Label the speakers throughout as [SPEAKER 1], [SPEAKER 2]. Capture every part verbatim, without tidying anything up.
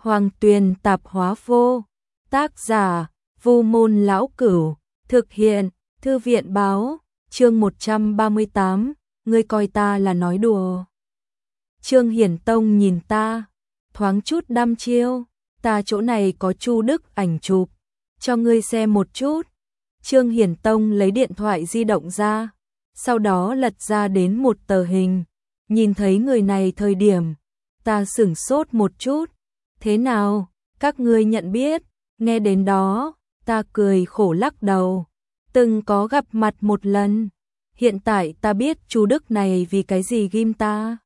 [SPEAKER 1] Hoàng Tuyền Tạp Hóa Vô. Tác giả: Vu Môn Lão Cửu. Thực hiện: Thư viện Báo. Chương một trăm ba mươi tám. Ngươi coi ta là nói đùa. Trương Hiển Tông nhìn ta, thoáng chút đăm chiêu. Ta chỗ này có Chu Đức ảnh chụp, cho ngươi xem một chút. Trương Hiển Tông lấy điện thoại di động ra, sau đó lật ra đến một tờ hình. Nhìn thấy người này thời điểm, ta sửng sốt một chút. Thế nào, các ngươi nhận biết? Nghe đến đó, ta cười khổ lắc đầu. Từng có gặp mặt một lần. Hiện tại ta biết chú Đức này vì cái gì ghim ta.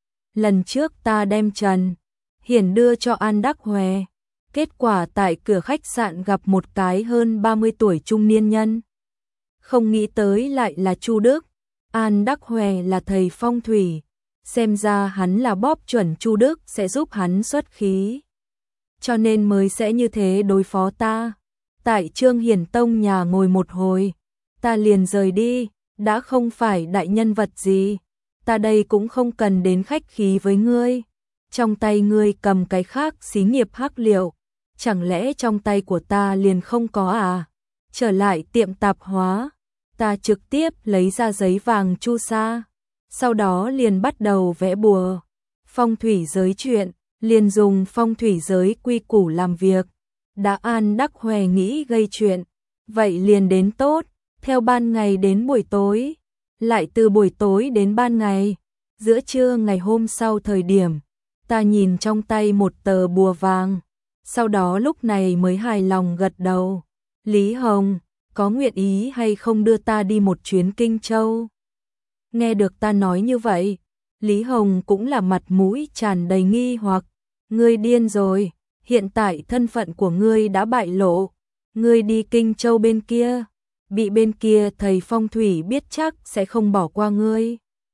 [SPEAKER 1] Lần trước ta đem Trần Hiển đưa cho An Đắc Hòe. Kết quả tại cửa khách sạn gặp một cái hơn ba mươi tuổi trung niên nhân. Không nghĩ tới lại là Chu Đức. An Đắc Hòe là thầy phong thủy. Xem ra hắn là bóp chuẩn Chu Đức sẽ giúp hắn xuất khí. Cho nên mới sẽ như thế đối phó ta. Tại Trương Hiển Tông nhà ngồi một hồi, ta liền rời đi. Đã không phải đại nhân vật gì, ta đây cũng không cần đến khách khí với ngươi. Trong tay ngươi cầm cái khác xí nghiệp hắc liệu, chẳng lẽ trong tay của ta liền không có à? Trở lại tiệm tạp hóa, ta trực tiếp lấy ra giấy vàng chu sa, sau đó liền bắt đầu vẽ bùa. Phong thủy giới chuyện, liền dùng phong thủy giới quy củ làm việc. Đã An Đắc Hòe nghĩ gây chuyện, vậy liền đến tốt. Theo ban ngày đến buổi tối, lại từ buổi tối đến ban ngày. Giữa trưa ngày hôm sau thời điểm, ta nhìn trong tay một tờ bùa vàng, sau đó lúc này mới hài lòng gật đầu. Lý Hồng, có nguyện ý hay không đưa ta đi một chuyến Kinh Châu? Nghe được ta nói như vậy, Lý Hồng cũng là mặt mũi tràn đầy nghi hoặc. Ngươi điên rồi, hiện tại thân phận của ngươi đã bại lộ. Ngươi đi Kinh Châu bên kia, bị bên kia thầy phong thủy biết chắc sẽ không bỏ qua ngươi.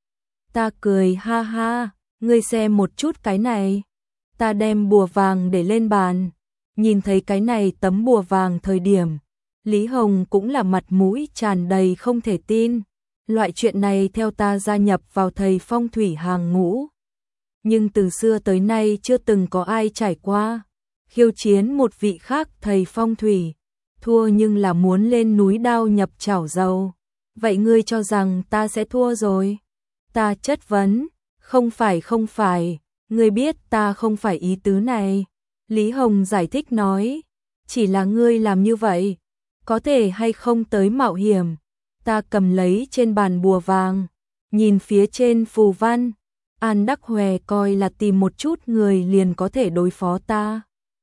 [SPEAKER 1] Ta cười ha ha, ngươi xem một chút cái này. Ta đem bùa vàng để lên bàn, nhìn thấy cái này tấm bùa vàng thời điểm, Lý Hồng cũng là mặt mũi tràn đầy không thể tin. Loại chuyện này theo ta gia nhập vào thầy phong thủy hàng ngũ, nhưng từ xưa tới nay chưa từng có ai trải qua. Khiêu chiến một vị khác thầy phong thủy, thua nhưng là muốn lên núi đao nhập chảo dầu. Vậy ngươi cho rằng ta sẽ thua rồi? Ta chất vấn, không phải không phải, ngươi biết ta không phải ý tứ này. Lý Hồng giải thích nói, chỉ là ngươi làm như vậy, có thể hay không tới mạo hiểm. Ta cầm lấy trên bàn bùa vàng, nhìn phía trên phù văn. An Đắc Hòe coi là tìm một chút người liền có thể đối phó ta.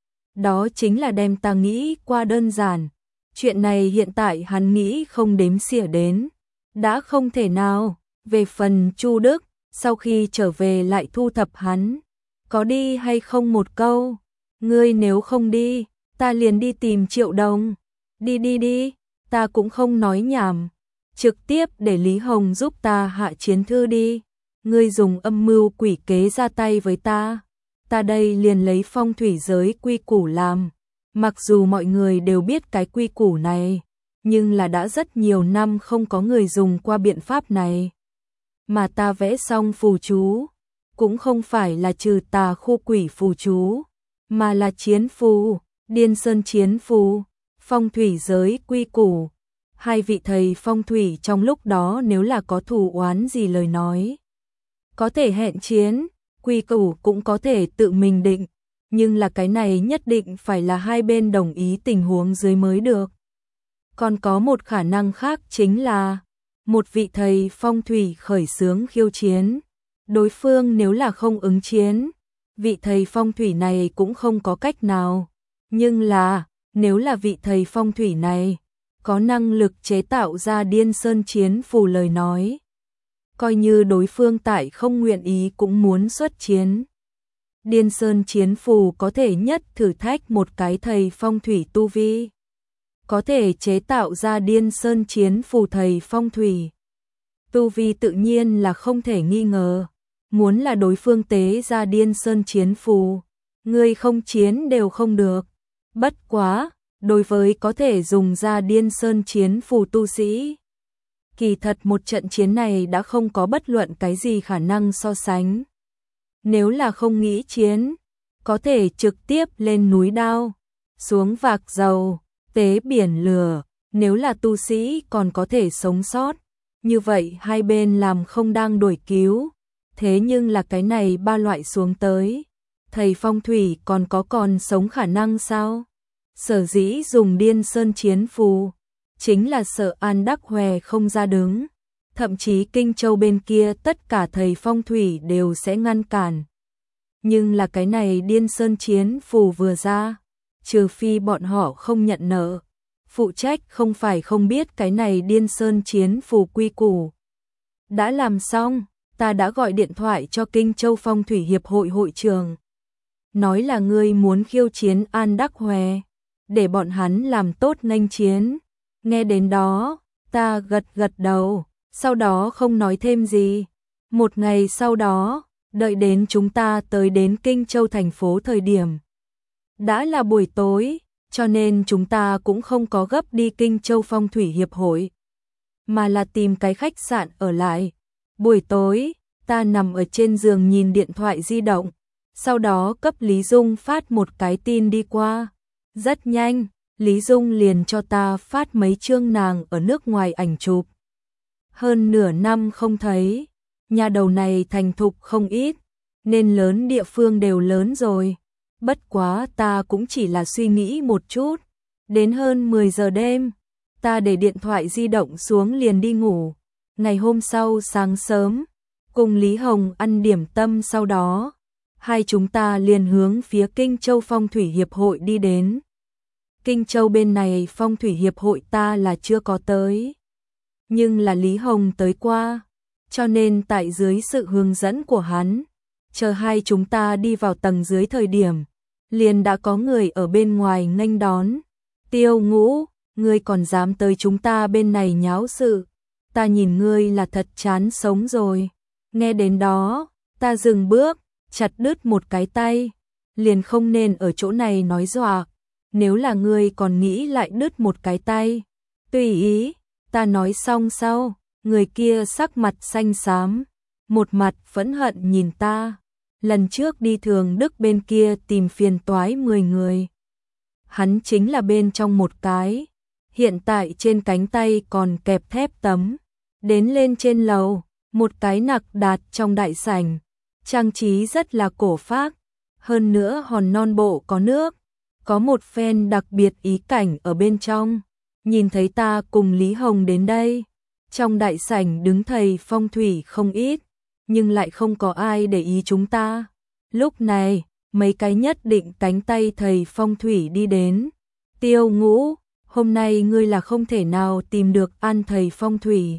[SPEAKER 1] Đó chính là đem ta nghĩ qua đơn giản. Chuyện này hiện tại hắn nghĩ không đếm xỉa đến. Đã không thể nào. Về phần Chu Đức, sau khi trở về lại thu thập hắn. Có đi hay không một câu? Ngươi nếu không đi, ta liền đi tìm Triệu Đồng. Đi đi đi, ta cũng không nói nhảm. Trực tiếp để Lý Hồng giúp ta hạ chiến thư đi. Ngươi dùng âm mưu quỷ kế ra tay với ta. Ta đây liền lấy phong thủy giới quy củ làm. Mặc dù mọi người đều biết cái quy củ này, nhưng là đã rất nhiều năm không có người dùng qua biện pháp này. Mà ta vẽ xong phù chú, cũng không phải là trừ tà khu quỷ phù chú, mà là chiến phù, Điên Sơn chiến phù, phong thủy giới quy củ. Hai vị thầy phong thủy trong lúc đó nếu là có thù oán gì lời nói, có thể hẹn chiến. Quy củ cũng có thể tự mình định, nhưng là cái này nhất định phải là hai bên đồng ý tình huống dưới mới được. Còn có một khả năng khác chính là một vị thầy phong thủy khởi xướng khiêu chiến. Đối phương nếu là không ứng chiến, vị thầy phong thủy này cũng không có cách nào. Nhưng là nếu là vị thầy phong thủy này có năng lực chế tạo ra Điên Sơn chiến phù lời nói, coi như đối phương tại không nguyện ý cũng muốn xuất chiến. Điên Sơn chiến phù có thể nhất thử thách một cái thầy phong thủy tu vi. Có thể chế tạo ra Điên Sơn chiến phù thầy phong thủy, tu vi tự nhiên là không thể nghi ngờ. Muốn là đối phương tế ra Điên Sơn chiến phù, người không chiến đều không được. Bất quá, đối với có thể dùng ra Điên Sơn chiến phù tu sĩ, kỳ thật một trận chiến này đã không có bất luận cái gì khả năng so sánh. Nếu là không nghĩ chiến, có thể trực tiếp lên núi đao, xuống vạc dầu, tế biển lửa, nếu là tu sĩ còn có thể sống sót, như vậy hai bên làm không đang đuổi cứu, thế nhưng là cái này ba loại xuống tới, thầy phong thủy còn có còn sống khả năng sao? Sở dĩ dùng Điên Sơn chiến phù, chính là sợ An Đắc Hòe không ra đứng, thậm chí Kinh Châu bên kia tất cả thầy phong thủy đều sẽ ngăn cản. Nhưng là cái này Điên Sơn chiến phù vừa ra, trừ phi bọn họ không nhận nợ, phụ trách không phải không biết cái này Điên Sơn chiến phù quy củ. Đã làm xong, ta đã gọi điện thoại cho Kinh Châu Phong Thủy Hiệp hội hội trưởng, nói là ngươi muốn khiêu chiến An Đắc Hòe, để bọn hắn làm tốt nghênh chiến. Nghe đến đó, ta gật gật đầu, sau đó không nói thêm gì. Một ngày sau đó, đợi đến chúng ta tới đến Kinh Châu thành phố thời điểm, đã là buổi tối, cho nên chúng ta cũng không có gấp đi Kinh Châu Phong Thủy Hiệp hội, mà là tìm cái khách sạn ở lại. Buổi tối, ta nằm ở trên giường nhìn điện thoại di động, sau đó cấp Lý Dung phát một cái tin đi qua. Rất nhanh, Lý Dung liền cho ta phát mấy chương nàng ở nước ngoài ảnh chụp. Hơn nửa năm không thấy, nhà đầu này thành thục không ít, nên lớn địa phương đều lớn rồi. Bất quá ta cũng chỉ là suy nghĩ một chút. Đến hơn mười giờ đêm, ta để điện thoại di động xuống liền đi ngủ. Ngày hôm sau sáng sớm, cùng Lý Hồng ăn điểm tâm sau đó, hai chúng ta liền hướng phía Kinh Châu Phong Thủy Hiệp hội đi đến. Kinh Châu bên này Phong Thủy Hiệp hội ta là chưa có tới, nhưng là Lý Hồng tới qua, cho nên tại dưới sự hướng dẫn của hắn, chờ hai chúng ta đi vào tầng dưới thời điểm, liền đã có người ở bên ngoài nghênh đón. Tiêu Ngũ, ngươi còn dám tới chúng ta bên này nháo sự, ta nhìn ngươi là thật chán sống rồi. Nghe đến đó, ta dừng bước, chặt đứt một cái tay, liền không nên ở chỗ này nói dọa, nếu là ngươi còn nghĩ lại đứt một cái tay, tùy ý. Ta nói xong sau, người kia sắc mặt xanh xám, một mặt phẫn hận nhìn ta. Lần trước đi Thường Đức bên kia tìm phiền toái mười người, hắn chính là bên trong một cái, hiện tại trên cánh tay còn kẹp thép tấm. Đến lên trên lầu, một cái nặc đạt trong đại sảnh, trang trí rất là cổ phác, hơn nữa hòn non bộ có nước, có một phen đặc biệt ý cảnh ở bên trong. Nhìn thấy ta cùng Lý Hồng đến đây, trong đại sảnh đứng thầy phong thủy không ít, nhưng lại không có ai để ý chúng ta. Lúc này, mấy cái nhất định cánh tay thầy phong thủy đi đến. Tiêu Ngũ, hôm nay ngươi là không thể nào tìm được An thầy phong thủy.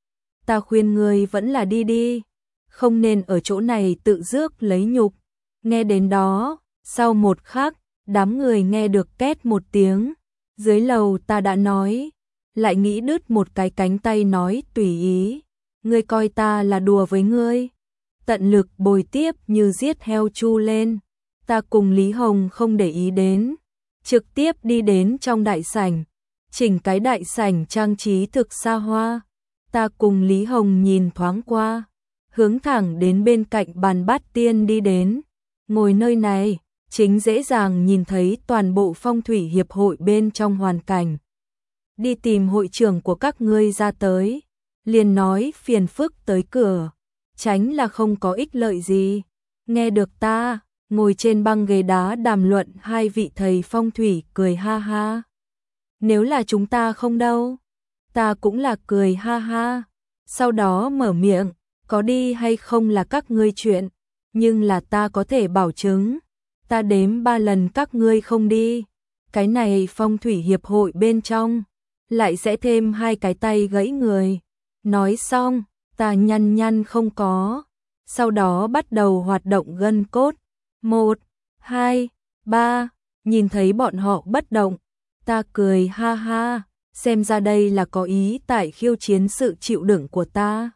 [SPEAKER 1] Ta khuyên ngươi vẫn là đi đi, không nên ở chỗ này tự rước lấy nhục. Nghe đến đó, sau một khắc, đám người nghe được két một tiếng. Dưới lầu ta đã nói, lại nghĩ đứt một cái cánh tay nói tùy ý. Ngươi coi ta là đùa với ngươi. Tận lực bồi tiếp như giết heo chu lên. Ta cùng Lý Hồng không để ý đến, trực tiếp đi đến trong đại sảnh. Chỉnh cái đại sảnh trang trí thực xa hoa. Ta cùng Lý Hồng nhìn thoáng qua, hướng thẳng đến bên cạnh bàn bát tiên đi đến. Ngồi nơi này, chính dễ dàng nhìn thấy toàn bộ Phong Thủy Hiệp hội bên trong hoàn cảnh. Đi tìm hội trưởng của các ngươi ra tới, liền nói phiền phức tới cửa, tránh là không có ích lợi gì. Nghe được ta, ngồi trên băng ghế đá đàm luận hai vị thầy phong thủy cười ha ha. Nếu là chúng ta không đâu, ta cũng là cười ha ha. Sau đó mở miệng, có đi hay không là các ngươi chuyện, nhưng là ta có thể bảo chứng, ta đếm ba lần các ngươi không đi, cái này Phong Thủy Hiệp hội bên trong lại sẽ thêm hai cái tay gãy người. Nói xong, ta nhăn nhăn không có, sau đó bắt đầu hoạt động gân cốt. Một, hai, ba, nhìn thấy bọn họ bất động, ta cười ha ha, xem ra đây là có ý tại khiêu chiến sự chịu đựng của ta.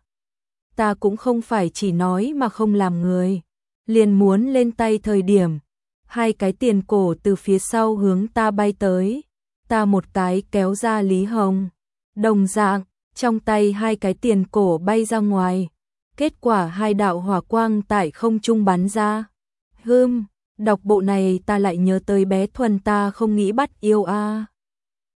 [SPEAKER 1] Ta cũng không phải chỉ nói mà không làm người, liền muốn lên tay thời điểm, hai cái tiền cổ từ phía sau hướng ta bay tới, ta một cái kéo ra Lý Hồng. Đồng dạng, trong tay hai cái tiền cổ bay ra ngoài, kết quả hai đạo hỏa quang tại không trung bắn ra. Hừm, Đọc bộ này ta lại nhớ tới bé Thuần, ta không nghĩ bắt yêu a.